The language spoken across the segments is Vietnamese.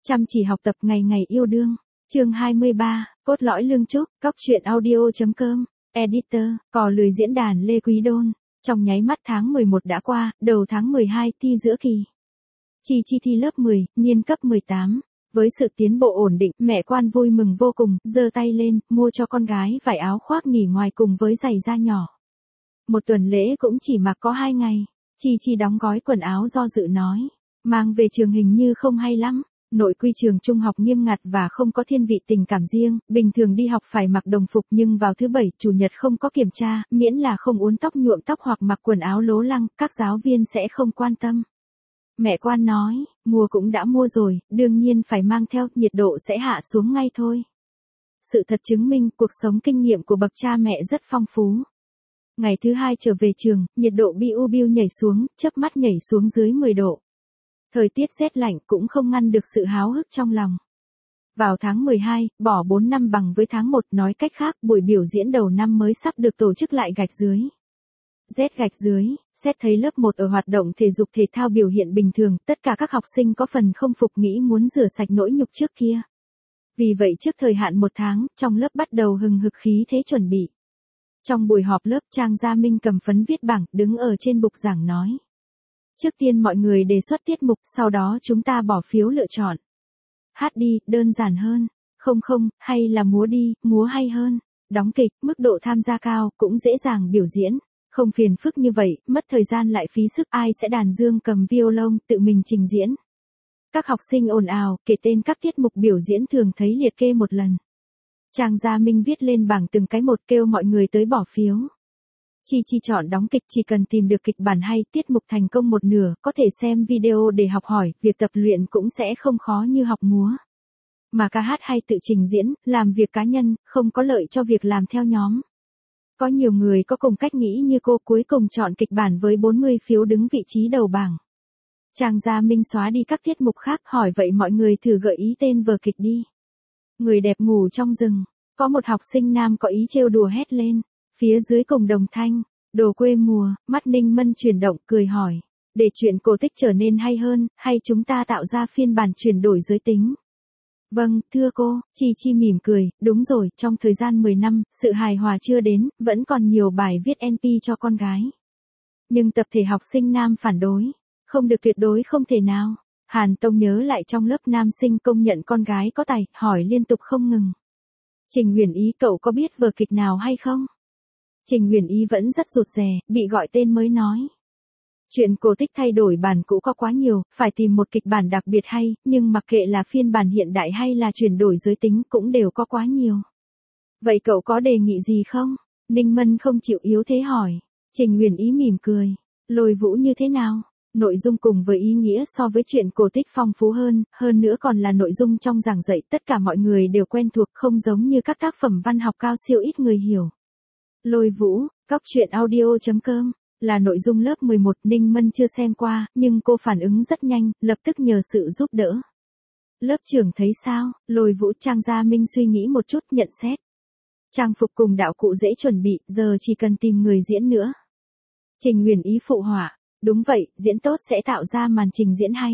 Chăm chỉ học tập ngày ngày yêu đương. Chương 23, cốt lõi lương trúc, cóc truyện audio.com, editor, cò lười diễn đàn Lê Quý Đôn. Trong nháy mắt tháng 11 đã qua, đầu tháng 12 thi giữa kỳ. Chi Chi thi lớp 10, niên cấp 18. Với sự tiến bộ ổn định, mẹ Quan vui mừng vô cùng, giơ tay lên, mua cho con gái vải áo khoác nghỉ ngoài cùng với giày da nhỏ. Một tuần lễ cũng chỉ mặc có 2 ngày. Chi Chi đóng gói quần áo do dự nói, mang về trường hình như không hay lắm. Nội quy trường trung học nghiêm ngặt và không có thiên vị tình cảm riêng, bình thường đi học phải mặc đồng phục nhưng vào thứ Bảy, Chủ nhật không có kiểm tra, miễn là không uốn tóc nhuộm tóc hoặc mặc quần áo lố lăng, các giáo viên sẽ không quan tâm. Mẹ Quan nói, mua cũng đã mua rồi, đương nhiên phải mang theo, nhiệt độ sẽ hạ xuống ngay thôi. Sự thật chứng minh cuộc sống kinh nghiệm của bậc cha mẹ rất phong phú. Ngày thứ Hai trở về trường, nhiệt độ biu biu nhảy xuống, chớp mắt nhảy xuống dưới 10 độ. Thời tiết rét lạnh cũng không ngăn được sự háo hức trong lòng. Vào tháng 12, bỏ 4 năm bằng với tháng 1, nói cách khác, buổi biểu diễn đầu năm mới sắp được tổ chức lại gạch dưới. Gạch dưới, xét thấy lớp 1 ở hoạt động thể dục thể thao biểu hiện bình thường, tất cả các học sinh có phần không phục nghĩ muốn rửa sạch nỗi nhục trước kia. Vì vậy trước thời hạn 1 tháng, trong lớp bắt đầu hừng hực khí thế chuẩn bị. Trong buổi họp lớp, Trang Gia Minh cầm phấn viết bảng, đứng ở trên bục giảng nói. Trước tiên mọi người đề xuất tiết mục, sau đó chúng ta bỏ phiếu lựa chọn. Hát đi, đơn giản hơn. Không, hay là múa đi, múa hay hơn. Đóng kịch, mức độ tham gia cao, cũng dễ dàng biểu diễn. Không phiền phức như vậy, mất thời gian lại phí sức, ai sẽ đàn dương cầm violon, tự mình trình diễn. Các học sinh ồn ào, kể tên các tiết mục biểu diễn thường thấy liệt kê một lần. Trang Gia Minh viết lên bảng từng cái một, kêu mọi người tới bỏ phiếu. Chi Chi chọn đóng kịch, chỉ cần tìm được kịch bản hay, tiết mục thành công một nửa, có thể xem video để học hỏi, việc tập luyện cũng sẽ không khó như học múa. Mà ca hát hay tự trình diễn, làm việc cá nhân, không có lợi cho việc làm theo nhóm. Có nhiều người có cùng cách nghĩ như cô, cuối cùng chọn kịch bản với 40 phiếu đứng vị trí đầu bảng. Trang Gia Minh xóa đi các tiết mục khác, hỏi vậy mọi người thử gợi ý tên vở kịch đi. Người đẹp ngủ trong rừng, có một học sinh nam có ý trêu đùa hét lên. Phía dưới cùng đồng thanh, đồ quê mùa, mắt Ninh Mân chuyển động, cười hỏi. Để chuyện cổ tích trở nên hay hơn, hay chúng ta tạo ra phiên bản chuyển đổi giới tính? Vâng, thưa cô, Chi Chi mỉm cười, đúng rồi, trong thời gian 10 năm, sự hài hòa chưa đến, vẫn còn nhiều bài viết NP cho con gái. Nhưng tập thể học sinh nam phản đối, không được, tuyệt đối không thể nào. Hàn Tông nhớ lại trong lớp nam sinh công nhận con gái có tài, hỏi liên tục không ngừng. Trình Huyền Ý, cậu có biết vở kịch nào hay không? Trình Huyền Ý vẫn rất rụt rè, bị gọi tên mới nói. Chuyện cổ tích thay đổi bản cũ có quá nhiều, phải tìm một kịch bản đặc biệt hay, nhưng mặc kệ là phiên bản hiện đại hay là chuyển đổi giới tính cũng đều có quá nhiều. Vậy cậu có đề nghị gì không? Ninh Mân không chịu yếu thế hỏi. Trình Huyền Ý mỉm cười. Lôi Vũ như thế nào? Nội dung cùng với ý nghĩa so với chuyện cổ tích phong phú hơn nữa còn là nội dung trong giảng dạy tất cả mọi người đều quen thuộc, không giống như các tác phẩm văn học cao siêu ít người hiểu. Lôi Vũ, cóc truyện audio.com, là nội dung lớp 11, Ninh Mân chưa xem qua, nhưng cô phản ứng rất nhanh, lập tức nhờ sự giúp đỡ. Lớp trưởng thấy sao? Lôi Vũ. Trang Gia Minh suy nghĩ một chút, nhận xét. Trang phục cùng đạo cụ dễ chuẩn bị, giờ chỉ cần tìm người diễn nữa. Trình Huyền Ý phụ họa, đúng vậy, diễn tốt sẽ tạo ra màn trình diễn hay.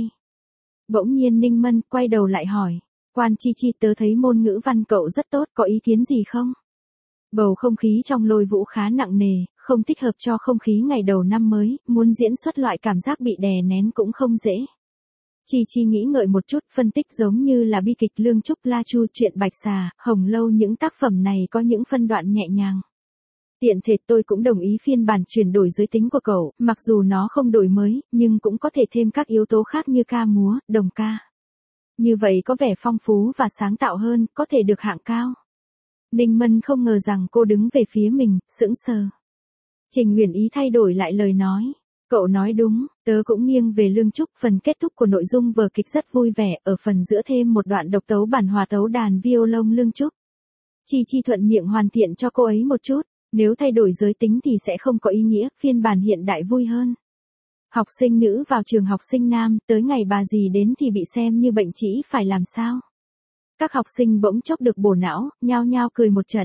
Bỗng nhiên Ninh Mân quay đầu lại hỏi, Quan Chi Chi, tớ thấy môn ngữ văn cậu rất tốt, có ý kiến gì không? Bầu không khí trong Lôi Vũ khá nặng nề, không thích hợp cho không khí ngày đầu năm mới, muốn diễn xuất loại cảm giác bị đè nén cũng không dễ. Chi Chi nghĩ ngợi một chút, phân tích giống như là bi kịch Lương Trúc La Chu, chuyện Bạch Xà, Hồng Lâu, những tác phẩm này có những phân đoạn nhẹ nhàng. Tiện thể tôi cũng đồng ý phiên bản chuyển đổi giới tính của cậu, mặc dù nó không đổi mới, nhưng cũng có thể thêm các yếu tố khác như ca múa, đồng ca. Như vậy có vẻ phong phú và sáng tạo hơn, có thể được hạng cao. Ninh Mân không ngờ rằng cô đứng về phía mình, sững sờ. Trình Huyền Ý thay đổi lại lời nói. Cậu nói đúng, tớ cũng nghiêng về Lương Trúc, phần kết thúc của nội dung vở kịch rất vui vẻ, ở phần giữa thêm một đoạn độc tấu bản hòa tấu đàn violon Lương Trúc. Chi Chi thuận miệng hoàn thiện cho cô ấy một chút, nếu thay đổi giới tính thì sẽ không có ý nghĩa, phiên bản hiện đại vui hơn. Học sinh nữ vào trường học sinh nam, tới ngày bà dì đến thì bị xem như bệnh trĩ, phải làm sao? Các học sinh bỗng chốc được bổ não, nhao nhao cười một trận.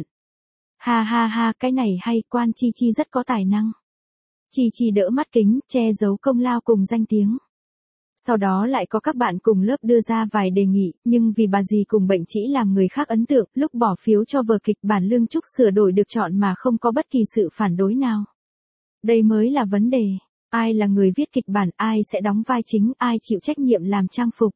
Ha, cái này hay, Quan Chi Chi rất có tài năng. Chi Chi đỡ mắt kính, che giấu công lao cùng danh tiếng. Sau đó lại có các bạn cùng lớp đưa ra vài đề nghị, nhưng vì bà dì cùng bệnh trĩ làm người khác ấn tượng, lúc bỏ phiếu cho vở kịch bản Lương Trúc sửa đổi được chọn mà không có bất kỳ sự phản đối nào. Đây mới là vấn đề. Ai là người viết kịch bản, ai sẽ đóng vai chính, ai chịu trách nhiệm làm trang phục.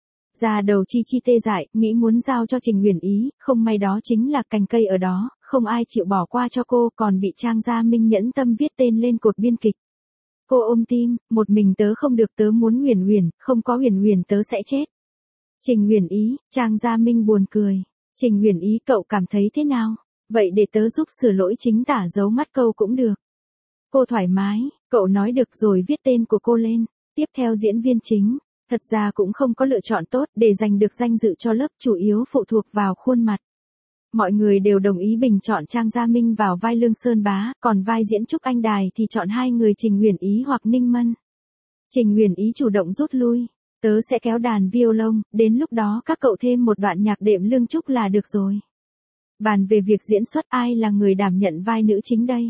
Da đầu Chi Chi tê dại, nghĩ muốn giao cho Trình Uyển Ý, không may đó chính là cành cây ở đó, không ai chịu bỏ qua cho cô, còn bị Trang Gia Minh nhẫn tâm viết tên lên cột biên kịch. Cô ôm tim, một mình tớ không được, tớ muốn Uyển Uyển, không có Uyển Uyển tớ sẽ chết. Trình Uyển Ý, Trang Gia Minh buồn cười. Trình Uyển Ý, cậu cảm thấy thế nào? Vậy để tớ giúp sửa lỗi chính tả dấu mắt câu cũng được. Cô thoải mái, cậu nói được rồi, viết tên của cô lên. Tiếp theo diễn viên chính. Thật ra cũng không có lựa chọn tốt để giành được danh dự cho lớp, chủ yếu phụ thuộc vào khuôn mặt. Mọi người đều đồng ý bình chọn Trang Gia Minh vào vai Lương Sơn Bá, còn vai diễn Trúc Anh Đài thì chọn hai người Trình Uyển Ý hoặc Ninh Mân. Trình Uyển Ý chủ động rút lui. Tớ sẽ kéo đàn violon, đến lúc đó các cậu thêm một đoạn nhạc đệm Lương Trúc là được rồi. Bàn về việc diễn xuất, ai là người đảm nhận vai nữ chính đây?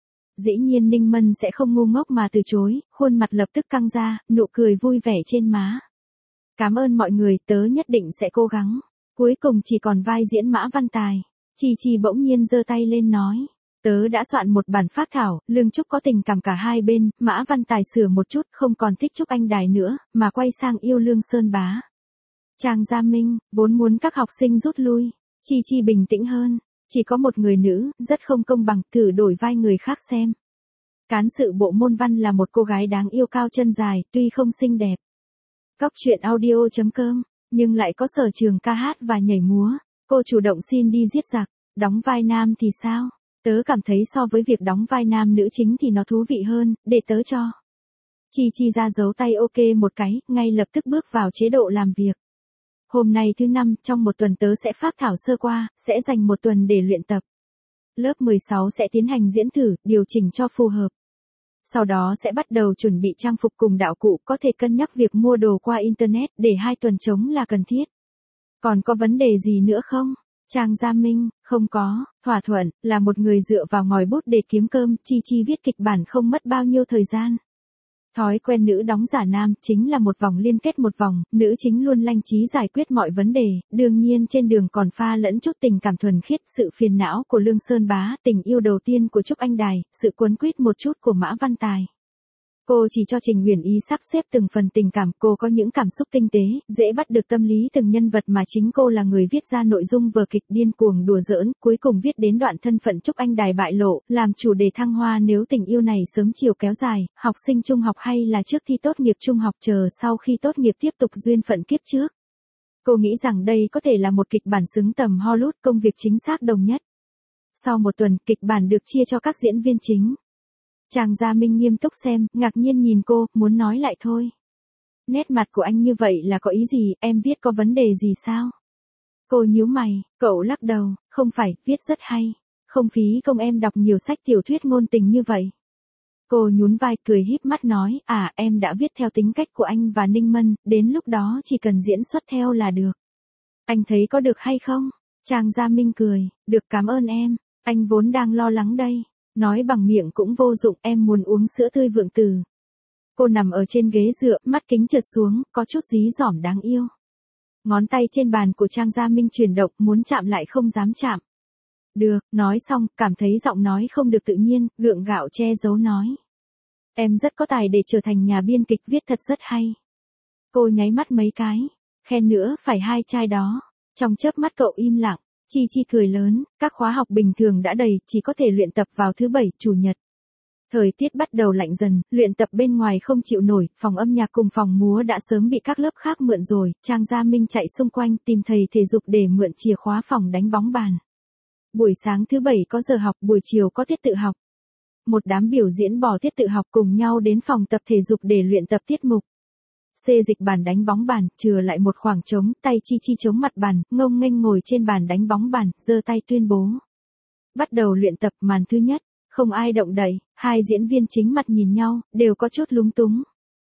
Dĩ nhiên Ninh Mân sẽ không ngu ngốc mà từ chối, khuôn mặt lập tức căng ra, nụ cười vui vẻ trên má. Cảm ơn mọi người, tớ nhất định sẽ cố gắng. Cuối cùng chỉ còn vai diễn Mã Văn Tài. Chi Chi bỗng nhiên giơ tay lên nói. Tớ đã soạn một bản phác thảo, Lương Trúc có tình cảm cả hai bên, Mã Văn Tài sửa một chút, không còn thích Trúc Anh Đài nữa, mà quay sang yêu Lương Sơn Bá. Trang Gia Minh, vốn muốn các học sinh rút lui. Chi Chi bình tĩnh hơn. Chỉ có một người nữ, rất không công bằng, thử đổi vai người khác xem. Cán sự bộ môn văn là một cô gái đáng yêu cao chân dài, tuy không xinh đẹp. Cóc truyện audio.com, nhưng lại có sở trường ca hát và nhảy múa. Cô chủ động xin đi giết giặc, đóng vai nam thì sao? Tớ cảm thấy so với việc đóng vai nam nữ chính thì nó thú vị hơn, để tớ cho. Chi Chi ra dấu tay ok một cái, ngay lập tức bước vào chế độ làm việc. Hôm nay thứ 5, trong một tuần tớ sẽ phác thảo sơ qua, sẽ dành một tuần để luyện tập. Lớp 16 sẽ tiến hành diễn thử, điều chỉnh cho phù hợp. Sau đó sẽ bắt đầu chuẩn bị trang phục cùng đạo cụ, có thể cân nhắc việc mua đồ qua Internet, để 2 tuần trống là cần thiết. Còn có vấn đề gì nữa không? Trang Gia Minh, không có, thỏa thuận, là một người dựa vào ngòi bút để kiếm cơm, Chi Chi viết kịch bản không mất bao nhiêu thời gian. Thói quen nữ đóng giả nam, chính là một vòng liên kết một vòng, nữ chính luôn lanh trí giải quyết mọi vấn đề, đương nhiên trên đường còn pha lẫn chút tình cảm thuần khiết, sự phiền não của Lương Sơn Bá, tình yêu đầu tiên của Trúc Anh Đài, sự quấn quýt một chút của Mã Văn Tài. Cô chỉ cho Trình Uyển Ý sắp xếp từng phần tình cảm, cô có những cảm xúc tinh tế, dễ bắt được tâm lý từng nhân vật mà chính cô là người viết ra nội dung vở kịch điên cuồng đùa giỡn, cuối cùng viết đến đoạn thân phận Trúc Anh Đài bại lộ, làm chủ đề thăng hoa nếu tình yêu này sớm chiều kéo dài, học sinh trung học hay là trước thi tốt nghiệp trung học chờ sau khi tốt nghiệp tiếp tục duyên phận kiếp trước. Cô nghĩ rằng đây có thể là một kịch bản xứng tầm Hollywood, công việc chính xác đồng nhất. Sau một tuần, kịch bản được chia cho các diễn viên chính. Trang Gia Minh nghiêm túc xem, ngạc nhiên nhìn cô, muốn nói lại thôi. Nét mặt của anh như vậy là có ý gì, em viết có vấn đề gì sao? Cô nhíu mày, cậu lắc đầu, không phải, viết rất hay. Không phí công em đọc nhiều sách tiểu thuyết ngôn tình như vậy. Cô nhún vai cười híp mắt nói, em đã viết theo tính cách của anh và Ninh Mân, đến lúc đó chỉ cần diễn xuất theo là được. Anh thấy có được hay không? Trang Gia Minh cười, được, cảm ơn em, anh vốn đang lo lắng đây. Nói bằng miệng cũng vô dụng, em muốn uống sữa tươi Vượng Tử. Cô nằm ở trên ghế dựa, mắt kính trượt xuống, có chút dí dỏm đáng yêu. Ngón tay trên bàn của Trang Gia Minh chuyển động, muốn chạm lại không dám chạm. Được, nói xong, cảm thấy giọng nói không được tự nhiên, gượng gạo che giấu nói. Em rất có tài để trở thành nhà biên kịch, viết thật rất hay. Cô nháy mắt mấy cái, khen nữa phải 2 chai đó. Trong chớp mắt cậu im lặng. Chi Chi cười lớn, các khóa học bình thường đã đầy, chỉ có thể luyện tập vào thứ 7, chủ nhật. Thời tiết bắt đầu lạnh dần, luyện tập bên ngoài không chịu nổi, phòng âm nhạc cùng phòng múa đã sớm bị các lớp khác mượn rồi, Trang Gia Minh chạy xung quanh tìm thầy thể dục để mượn chìa khóa phòng đánh bóng bàn. Buổi sáng thứ 7 có giờ học, buổi chiều có tiết tự học. Một đám biểu diễn bỏ tiết tự học cùng nhau đến phòng tập thể dục để luyện tập tiết mục. Xê dịch bàn đánh bóng bàn, chừa lại một khoảng trống, tay Chi Chi chống mặt bàn, ngông nghênh ngồi trên bàn đánh bóng bàn, giơ tay tuyên bố. Bắt đầu luyện tập, màn thứ nhất, không ai động đậy, 2 diễn viên chính mặt nhìn nhau, đều có chút lúng túng.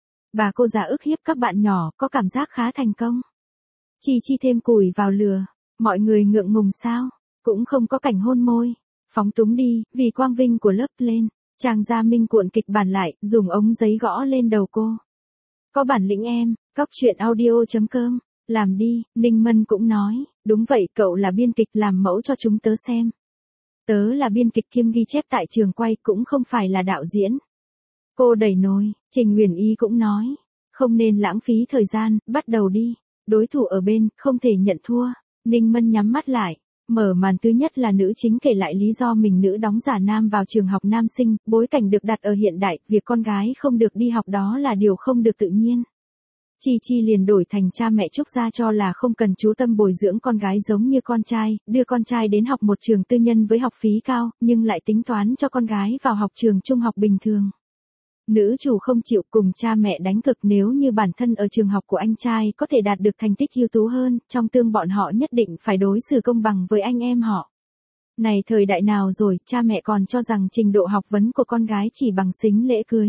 Bà cô già ức hiếp các bạn nhỏ, có cảm giác khá thành công. Chi Chi thêm củi vào lửa, mọi người ngượng ngùng sao, cũng không có cảnh hôn môi. Phóng túng đi, vì quang vinh của lớp lên, Trang Gia Minh cuộn kịch bản lại, dùng ống giấy gõ lên đầu cô. Có bản lĩnh em, cóc truyện audio.com, làm đi, Ninh Mân cũng nói, đúng vậy cậu là biên kịch làm mẫu cho chúng tớ xem. Tớ là biên kịch kiêm ghi chép tại trường quay cũng không phải là đạo diễn. Cô đẩy nồi, Trình Uyển Y cũng nói, không nên lãng phí thời gian, bắt đầu đi. Đối thủ ở bên, không thể nhận thua. Ninh Mân nhắm mắt lại. Mở màn thứ nhất là nữ chính kể lại lý do mình nữ đóng giả nam vào trường học nam sinh, bối cảnh được đặt ở hiện đại, việc con gái không được đi học đó là điều không được tự nhiên. Chi Chi liền đổi thành cha mẹ Trúc gia cho là không cần chú tâm bồi dưỡng con gái giống như con trai, đưa con trai đến học một trường tư nhân với học phí cao, nhưng lại tính toán cho con gái vào học trường trung học bình thường. Nữ chủ không chịu cùng cha mẹ đánh cực nếu như bản thân ở trường học của anh trai có thể đạt được thành tích ưu tú hơn, trong tương bọn họ nhất định phải đối xử công bằng với anh em họ. Này thời đại nào rồi, cha mẹ còn cho rằng trình độ học vấn của con gái chỉ bằng sính lễ cưới.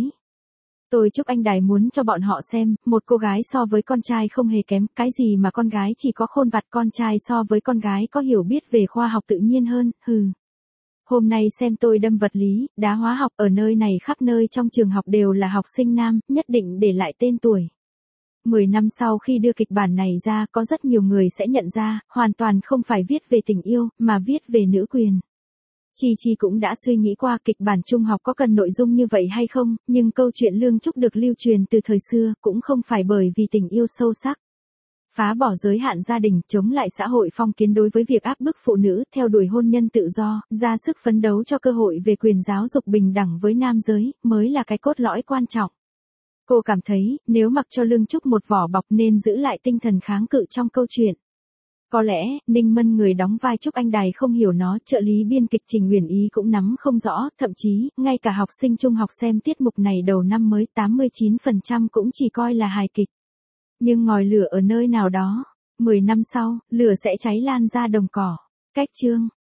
Tôi chúc anh Đài muốn cho bọn họ xem, một cô gái so với con trai không hề kém, cái gì mà con gái chỉ có khôn vặt, con trai so với con gái có hiểu biết về khoa học tự nhiên hơn, hừ. Hôm nay xem tôi đâm vật lý, đá hóa học ở nơi này khắp nơi trong trường học đều là học sinh nam, nhất định để lại tên tuổi. 10 năm sau khi đưa kịch bản này ra có rất nhiều người sẽ nhận ra, hoàn toàn không phải viết về tình yêu, mà viết về nữ quyền. Chi Chi cũng đã suy nghĩ qua kịch bản trung học có cần nội dung như vậy hay không, nhưng câu chuyện Lương Trúc được lưu truyền từ thời xưa cũng không phải bởi vì tình yêu sâu sắc. Phá bỏ giới hạn gia đình, chống lại xã hội phong kiến đối với việc áp bức phụ nữ, theo đuổi hôn nhân tự do, ra sức phấn đấu cho cơ hội về quyền giáo dục bình đẳng với nam giới, mới là cái cốt lõi quan trọng. Cô cảm thấy, nếu mặc cho Lương Trúc một vỏ bọc nên giữ lại tinh thần kháng cự trong câu chuyện. Có lẽ, Ninh Mân người đóng vai Trúc Anh Đài không hiểu nó, trợ lý biên kịch Trình Uyển Y cũng nắm không rõ, thậm chí, ngay cả học sinh trung học xem tiết mục này đầu năm mới 89% cũng chỉ coi là hài kịch. Nhưng ngòi lửa ở nơi nào đó, 10 năm sau, lửa sẽ cháy lan ra đồng cỏ. Cách chương